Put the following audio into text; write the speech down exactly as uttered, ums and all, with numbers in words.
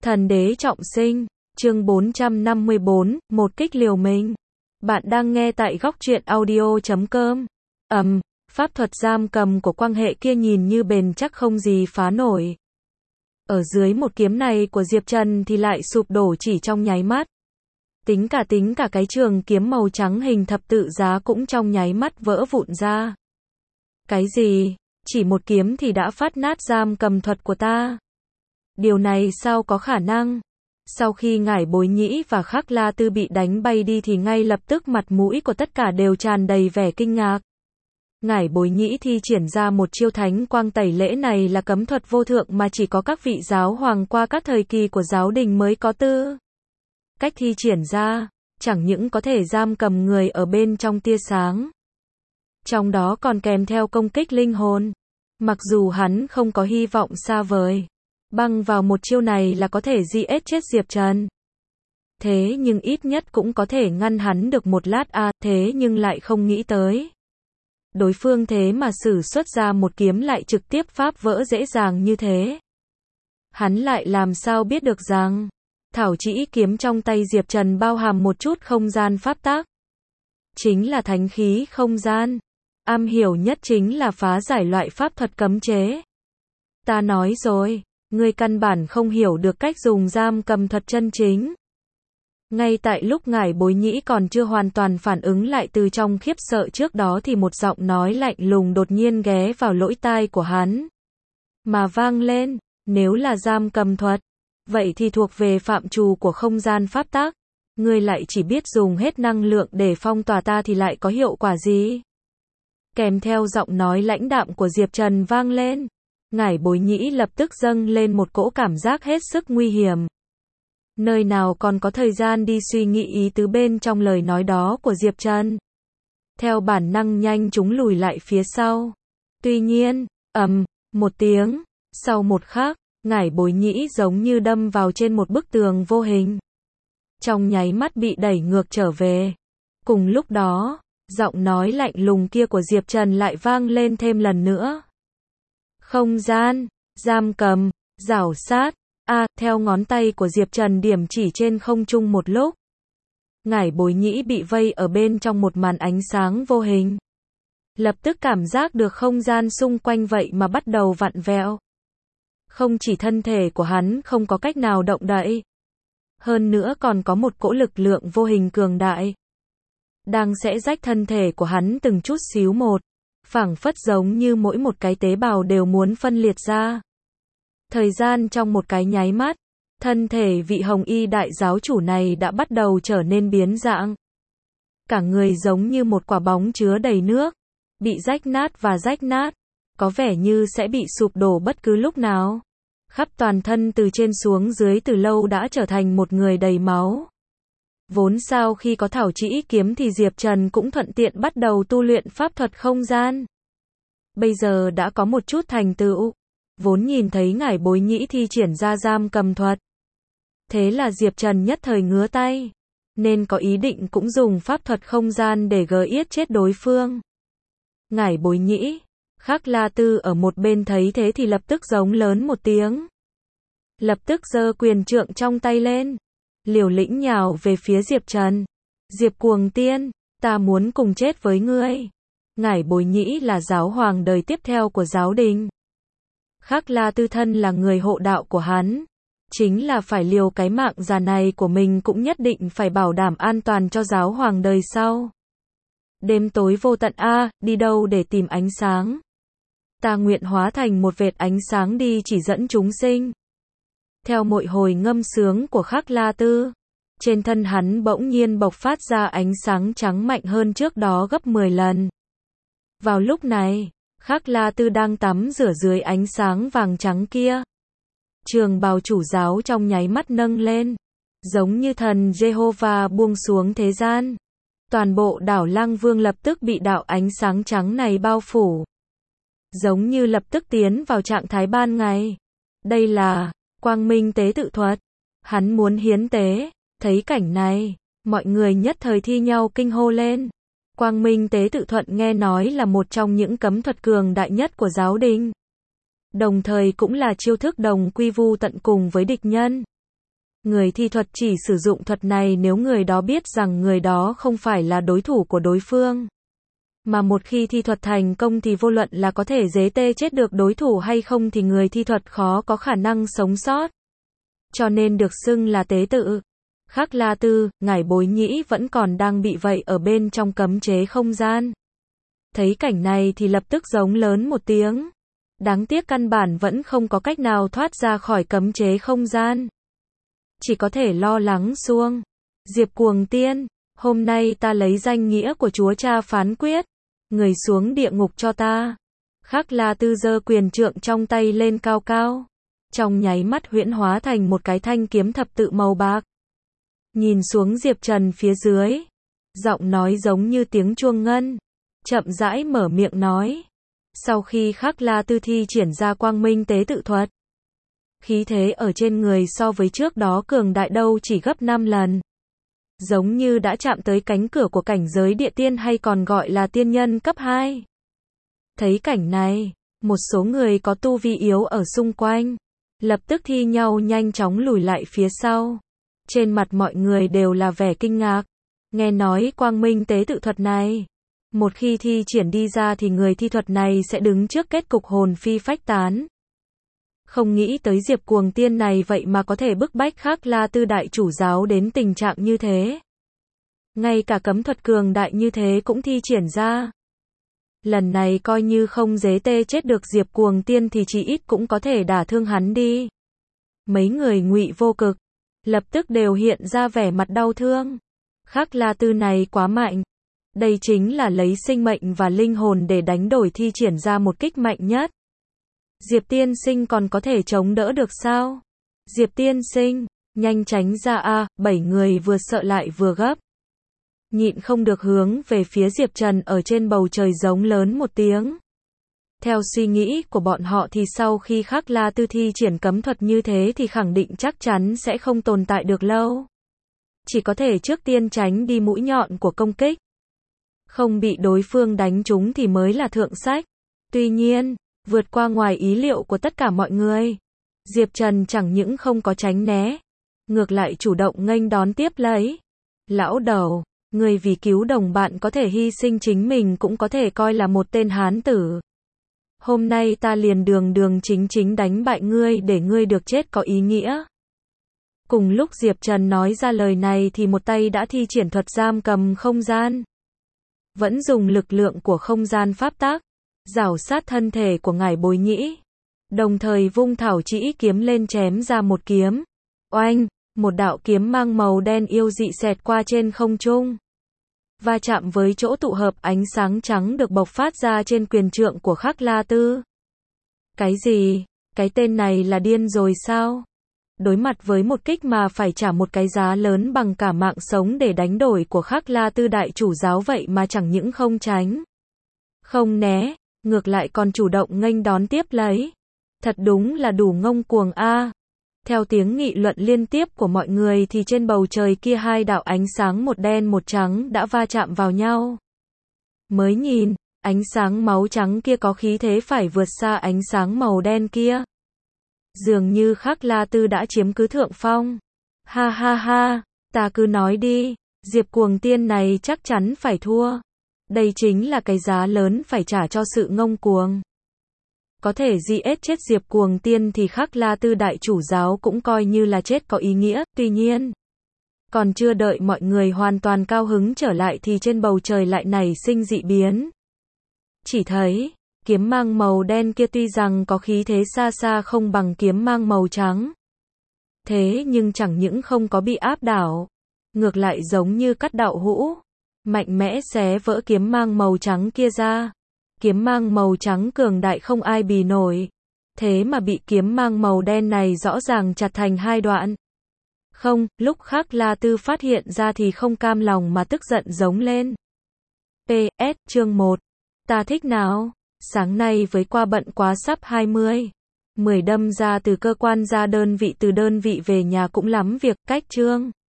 Thần đế trọng sinh, chương bốn trăm năm mươi bốn, một kích liều mình. Bạn đang nghe tại góc truyện audio chấm com. Ầm, um, pháp thuật giam cầm của quan hệ kia nhìn như bền chắc không gì phá nổi. Ở dưới một kiếm này của Diệp Trần thì lại sụp đổ chỉ trong nháy mắt. Tính cả tính cả cái trường kiếm màu trắng hình thập tự giá cũng trong nháy mắt vỡ vụn ra. Cái gì? Chỉ một kiếm thì đã phát nát giam cầm thuật của ta? Điều này sao có khả năng? Sau khi Ngải Bối Nhĩ và Khắc La Tư bị đánh bay đi thì ngay lập tức mặt mũi của tất cả đều tràn đầy vẻ kinh ngạc. Ngải Bối Nhĩ thi triển ra một chiêu thánh quang tẩy lễ này là cấm thuật vô thượng mà chỉ có các vị giáo hoàng qua các thời kỳ của giáo đình mới có tư cách thi triển ra, chẳng những có thể giam cầm người ở bên trong tia sáng, trong đó còn kèm theo công kích linh hồn. Mặc dù hắn không có hy vọng xa vời, băng vào một chiêu này là có thể giết chết Diệp Trần. Thế nhưng ít nhất cũng có thể ngăn hắn được một lát a, à, thế nhưng lại không nghĩ tới. Đối phương thế mà sử xuất ra một kiếm lại trực tiếp phá vỡ dễ dàng như thế. Hắn lại làm sao biết được rằng thảo chỉ kiếm trong tay Diệp Trần bao hàm một chút không gian pháp tắc. Chính là thánh khí không gian. Am hiểu nhất chính là phá giải loại pháp thuật cấm chế. Ta nói rồi, ngươi căn bản không hiểu được cách dùng giam cầm thuật chân chính. Ngay tại lúc Ngải Bối Nhĩ còn chưa hoàn toàn phản ứng lại từ trong khiếp sợ trước đó thì một giọng nói lạnh lùng đột nhiên ghé vào lỗ tai của hắn. Mà vang lên, nếu là giam cầm thuật, vậy thì thuộc về phạm trù của không gian pháp tắc. Ngươi lại chỉ biết dùng hết năng lượng để phong tỏa ta thì lại có hiệu quả gì? Kèm theo giọng nói lãnh đạm của Diệp Trần vang lên, Ngải Bối Nhĩ lập tức dâng lên một cỗ cảm giác hết sức nguy hiểm. Nơi nào còn có thời gian đi suy nghĩ ý tứ bên trong lời nói đó của Diệp Trần. Theo bản năng nhanh chúng lùi lại phía sau. Tuy nhiên, ầm, um, một tiếng, sau một khắc, Ngải Bối Nhĩ giống như đâm vào trên một bức tường vô hình. Trong nháy mắt bị đẩy ngược trở về. Cùng lúc đó, giọng nói lạnh lùng kia của Diệp Trần lại vang lên thêm lần nữa. Không gian, giam cầm, giảo sát, a, à, theo ngón tay của Diệp Trần điểm chỉ trên không trung một lúc. Ngải Bối Nhĩ bị vây ở bên trong một màn ánh sáng vô hình. Lập tức cảm giác được không gian xung quanh vậy mà bắt đầu vặn vẹo. Không chỉ thân thể của hắn không có cách nào động đậy, hơn nữa còn có một cỗ lực lượng vô hình cường đại đang sẽ rách thân thể của hắn từng chút xíu một, phảng phất giống như mỗi một cái tế bào đều muốn phân liệt ra. Thời gian trong một cái nháy mắt, thân thể vị Hồng Y đại giáo chủ này đã bắt đầu trở nên biến dạng. Cả người giống như một quả bóng chứa đầy nước, bị rách nát và rách nát, có vẻ như sẽ bị sụp đổ bất cứ lúc nào. Khắp toàn thân từ trên xuống dưới từ lâu đã trở thành một người đầy máu. Vốn sau khi có thảo chỉ kiếm thì Diệp Trần cũng thuận tiện bắt đầu tu luyện pháp thuật không gian. Bây giờ đã có một chút thành tựu. Vốn nhìn thấy Ngải Bối Nhĩ thi triển ra giam cầm thuật. Thế là Diệp Trần nhất thời ngứa tay. Nên có ý định cũng dùng pháp thuật không gian để gỡ yết chết đối phương. Ngải Bối Nhĩ, Khắc La Tư ở một bên thấy thế thì lập tức giống lớn một tiếng. Lập tức giơ quyền trượng trong tay lên. Liều lĩnh nhào về phía Diệp Trần. Diệp Cuồng Tiên, ta muốn cùng chết với ngươi. Ngải Bối Nhĩ là giáo hoàng đời tiếp theo của giáo đình. Khắc La Tư thân là người hộ đạo của hắn. Chính là phải liều cái mạng già này của mình cũng nhất định phải bảo đảm an toàn cho giáo hoàng đời sau. Đêm tối vô tận a, à, đi đâu để tìm ánh sáng? Ta nguyện hóa thành một vệt ánh sáng đi chỉ dẫn chúng sinh. Theo mỗi hồi ngâm sướng của Khắc La Tư, trên thân hắn bỗng nhiên bộc phát ra ánh sáng trắng mạnh hơn trước đó gấp mười lần. Vào lúc này, Khắc La Tư đang tắm rửa dưới ánh sáng vàng trắng kia. Trường bào chủ giáo trong nháy mắt nâng lên, giống như thần Jehovah buông xuống thế gian. Toàn bộ đảo Lăng Vương lập tức bị đạo ánh sáng trắng này bao phủ. Giống như lập tức tiến vào trạng thái ban ngày. Đây là Quang Minh tế tự thuật. Hắn muốn hiến tế. Thấy cảnh này, mọi người nhất thời thi nhau kinh hô lên. Quang Minh tế tự thuật nghe nói là một trong những cấm thuật cường đại nhất của giáo đình. Đồng thời cũng là chiêu thức đồng quy vu tận cùng với địch nhân. Người thi thuật chỉ sử dụng thuật này nếu người đó biết rằng người đó không phải là đối thủ của đối phương. Mà một khi thi thuật thành công thì vô luận là có thể dế tê chết được đối thủ hay không thì người thi thuật khó có khả năng sống sót. Cho nên được xưng là tế tự. Khắc La Tư, ngải Bối Nhĩ vẫn còn đang bị vậy ở bên trong cấm chế không gian. Thấy cảnh này thì lập tức giống lớn một tiếng. Đáng tiếc căn bản vẫn không có cách nào thoát ra khỏi cấm chế không gian. Chỉ có thể lo lắng xuông. Diệp Cuồng Tiên, hôm nay ta lấy danh nghĩa của Chúa Cha phán quyết. Người xuống địa ngục cho ta. Khắc La Tư giơ quyền trượng trong tay lên cao cao. Trong nháy mắt huyễn hóa thành một cái thanh kiếm thập tự màu bạc. Nhìn xuống Diệp Trần phía dưới. Giọng nói giống như tiếng chuông ngân. Chậm rãi mở miệng nói. Sau khi Khắc La Tư thi triển ra quang minh tế tự thuật. Khí thế ở trên người so với trước đó cường đại đâu chỉ gấp năm lần. Giống như đã chạm tới cánh cửa của cảnh giới địa tiên hay còn gọi là tiên nhân cấp hai. Thấy cảnh này, một số người có tu vi yếu ở xung quanh. Lập tức thi nhau nhanh chóng lùi lại phía sau. Trên mặt mọi người đều là vẻ kinh ngạc. Nghe nói quang minh tế tự thuật này. Một khi thi triển đi ra thì người thi thuật này sẽ đứng trước kết cục hồn phi phách tán. Không nghĩ tới Diệp Cuồng Tiên này vậy mà có thể bức bách Khắc La Tư đại chủ giáo đến tình trạng như thế. Ngay cả cấm thuật cường đại như thế cũng thi triển ra. Lần này coi như không dế tê chết được Diệp Cuồng Tiên thì chỉ ít cũng có thể đả thương hắn đi. Mấy người Ngụy Vô Cực lập tức đều hiện ra vẻ mặt đau thương. Khắc La Tư này quá mạnh. Đây chính là lấy sinh mệnh và linh hồn để đánh đổi thi triển ra một kích mạnh nhất. Diệp tiên sinh còn có thể chống đỡ được sao? Diệp tiên sinh, nhanh tránh ra a, bảy người vừa sợ lại vừa gấp. Nhịn không được hướng về phía Diệp Trần ở trên bầu trời giống lớn một tiếng. Theo suy nghĩ của bọn họ thì sau khi Khắc La Tư thi triển cấm thuật như thế thì khẳng định chắc chắn sẽ không tồn tại được lâu. Chỉ có thể trước tiên tránh đi mũi nhọn của công kích. Không bị đối phương đánh trúng thì mới là thượng sách. Tuy nhiên, vượt qua ngoài ý liệu của tất cả mọi người. Diệp Trần chẳng những không có tránh né. Ngược lại chủ động nghênh đón tiếp lấy. Lão đầu, người vì cứu đồng bạn có thể hy sinh chính mình cũng có thể coi là một tên hán tử. Hôm nay ta liền đường đường chính chính đánh bại ngươi để ngươi được chết có ý nghĩa. Cùng lúc Diệp Trần nói ra lời này thì một tay đã thi triển thuật giam cầm không gian. Vẫn dùng lực lượng của không gian pháp tác. Rảo sát thân thể của ngải Bối Nhĩ. Đồng thời vung thảo chỉ kiếm lên chém ra một kiếm. Oanh, một đạo kiếm mang màu đen yêu dị xẹt qua trên không trung. Va chạm với chỗ tụ hợp ánh sáng trắng được bộc phát ra trên quyền trượng của Khắc La Tư. Cái gì? Cái tên này là điên rồi sao? Đối mặt với một kích mà phải trả một cái giá lớn bằng cả mạng sống để đánh đổi của Khắc La Tư đại chủ giáo vậy mà chẳng những không tránh. Không né. Ngược lại còn chủ động nghênh đón tiếp lấy. Thật đúng là đủ ngông cuồng a. Theo tiếng nghị luận liên tiếp của mọi người thì trên bầu trời kia hai đạo ánh sáng một đen một trắng đã va chạm vào nhau. Mới nhìn, ánh sáng máu trắng kia có khí thế phải vượt xa ánh sáng màu đen kia. Dường như Khắc La Tư đã chiếm cứ thượng phong. Ha ha ha, ta cứ nói đi, Diệp Cuồng Tiên này chắc chắn phải thua. Đây chính là cái giá lớn phải trả cho sự ngông cuồng. Có thể giết chết Diệp Cuồng Tiên thì Khắc La Tư đại chủ giáo cũng coi như là chết có ý nghĩa. Tuy nhiên, còn chưa đợi mọi người hoàn toàn cao hứng trở lại thì trên bầu trời lại nảy sinh dị biến. Chỉ thấy, kiếm mang màu đen kia tuy rằng có khí thế xa xa không bằng kiếm mang màu trắng. Thế nhưng chẳng những không có bị áp đảo. Ngược lại giống như cắt đậu hũ. Mạnh mẽ xé vỡ kiếm mang màu trắng kia ra. Kiếm mang màu trắng cường đại không ai bì nổi. Thế mà bị kiếm mang màu đen này rõ ràng chặt thành hai đoạn. Không, lúc Khắc La Tư phát hiện ra thì không cam lòng mà tức giận giống lên. pê ét chương một. Ta thích nào? Sáng nay với qua bận quá sắp hai mươi. mười đâm ra từ cơ quan ra đơn vị từ đơn vị về nhà cũng lắm việc, cách chương.